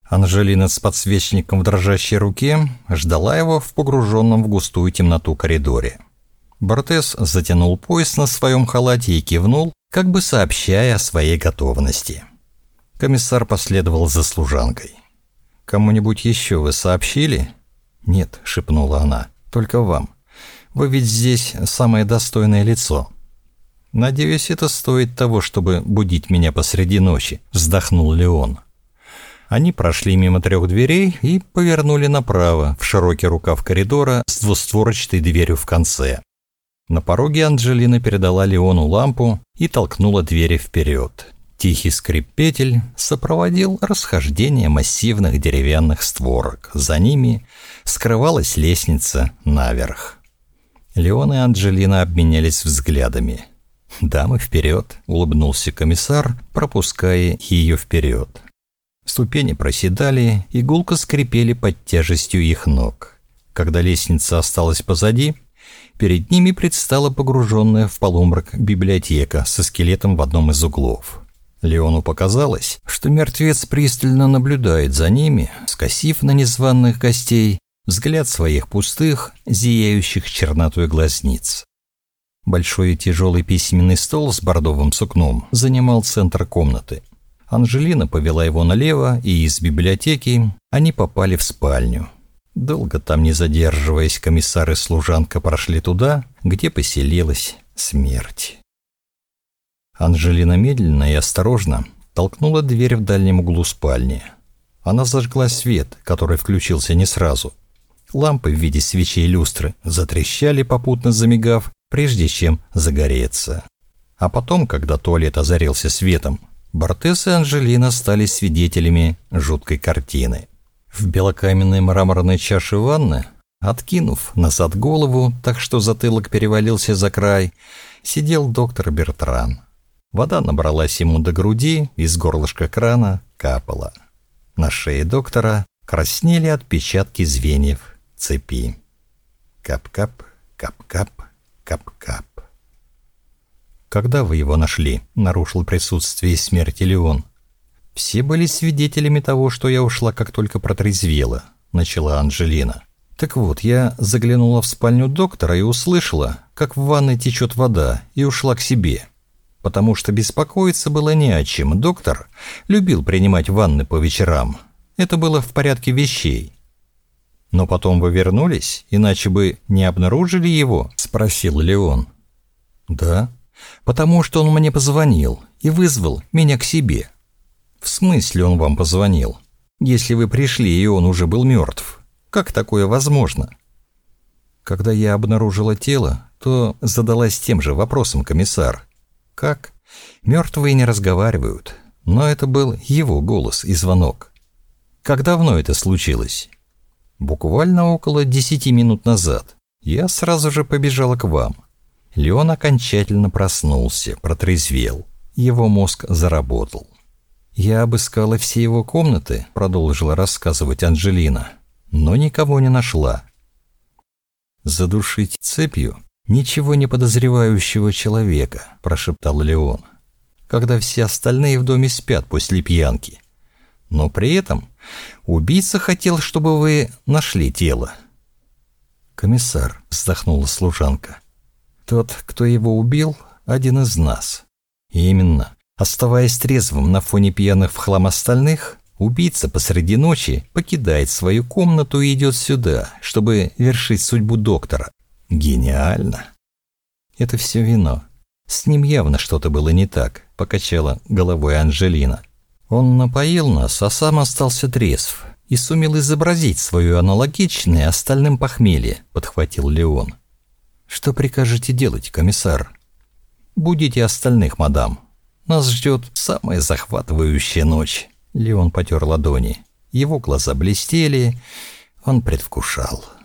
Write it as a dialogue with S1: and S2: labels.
S1: Анжелина с подсвечником в дрожащей руке ждала его в погруженном в густую темноту коридоре. Бортес затянул пояс на своем халате и кивнул, как бы сообщая о своей готовности. Комиссар последовал за служанкой. «Кому-нибудь еще вы сообщили?» «Нет», — шепнула она, — «только вам. Вы ведь здесь самое достойное лицо». «Надеюсь, это стоит того, чтобы будить меня посреди ночи», — вздохнул Леон. Они прошли мимо 3 дверей и повернули направо, в широкий рукав коридора с двустворчатой дверью в конце. На пороге Анжелина передала Леону лампу и толкнула двери вперед. Тихий скрип петель сопроводил расхождение массивных деревянных створок. За ними скрывалась лестница наверх. Леон и Анжелина обменялись взглядами. «Дамы, вперед!» — улыбнулся комиссар, пропуская ее вперед. Ступени проседали и гулко скрипели под тяжестью их ног. Когда лестница осталась позади, перед ними предстала погруженная в полумрак библиотека со скелетом в одном из углов. Леону показалось, что мертвец пристально наблюдает за ними, скосив на незваных гостей взгляд своих пустых, зияющих чернотой глазниц. Большой и тяжелый письменный стол с бордовым сукном занимал центр комнаты. Анжелина повела его налево, и из библиотеки они попали в спальню. Долго там не задерживаясь, комиссар и служанка прошли туда, где поселилась смерть. Анжелина медленно и осторожно толкнула дверь в дальнем углу спальни. Она зажгла свет, который включился не сразу. Лампы в виде свечей и люстры затрещали, попутно замигав, прежде чем загореться. А потом, когда туалет озарился светом, Бортес и Анжелина стали свидетелями жуткой картины. В белокаменной мраморной чаше ванны, откинув назад голову, так что затылок перевалился за край, сидел доктор Бертран. Вода набралась ему до груди, из горлышка крана капала. На шее доктора краснели отпечатки звеньев цепи. Кап-кап, кап-кап, кап-кап. «Когда вы его нашли?» — нарушил присутствие смерти Леон. «Все были свидетелями того, что я ушла, как только протрезвела», — начала Анжелина. «Так вот, я заглянула в спальню доктора и услышала, как в ванной течет вода, и ушла к себе. Потому что беспокоиться было не о чем. Доктор любил принимать ванны по вечерам. Это было в порядке вещей». «Но потом вы вернулись, иначе бы не обнаружили его?» — спросил Леон. «Да, потому что он мне позвонил и вызвал меня к себе». «В смысле он вам позвонил? Если вы пришли, и он уже был мертв. Как такое возможно?» «Когда я обнаружила тело, то задалась тем же вопросом, комиссар. Как? Мертвые не разговаривают, но это был его голос и звонок. Как давно это случилось?» «Буквально около 10 минут назад. Я сразу же побежала к вам». Леон окончательно проснулся, протрезвел. Его мозг заработал. «Я обыскала все его комнаты», — продолжила рассказывать Анжелина, «но никого не нашла». «Задушить цепью ничего не подозревающего человека», — прошептал Леон, «когда все остальные в доме спят после пьянки. Но при этом убийца хотел, чтобы вы нашли тело». «Комиссар», — вздохнула служанка, «тот, кто его убил, один из нас. И именно, оставаясь трезвым на фоне пьяных в хлам остальных, убийца посреди ночи покидает свою комнату и идет сюда, чтобы вершить судьбу доктора. Гениально!» «Это все вино. С ним явно что-то было не так», — покачала головой Анжелина. «Он напоил нас, а сам остался трезв и сумел изобразить свое аналогичное остальным похмелье», — подхватил Леон. «Что прикажете делать, комиссар?» «Будите остальных, мадам. Нас ждет самая захватывающая ночь». Леон потер ладони. Его глаза блестели, он предвкушал.